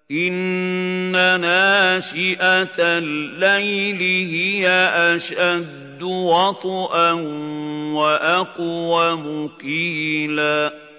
إِنَّ نَاشِئَةَ اللَّيْلِ هِيَ أَشَدُّ وَطْئًا وَأَقْوَمُ قِيلًا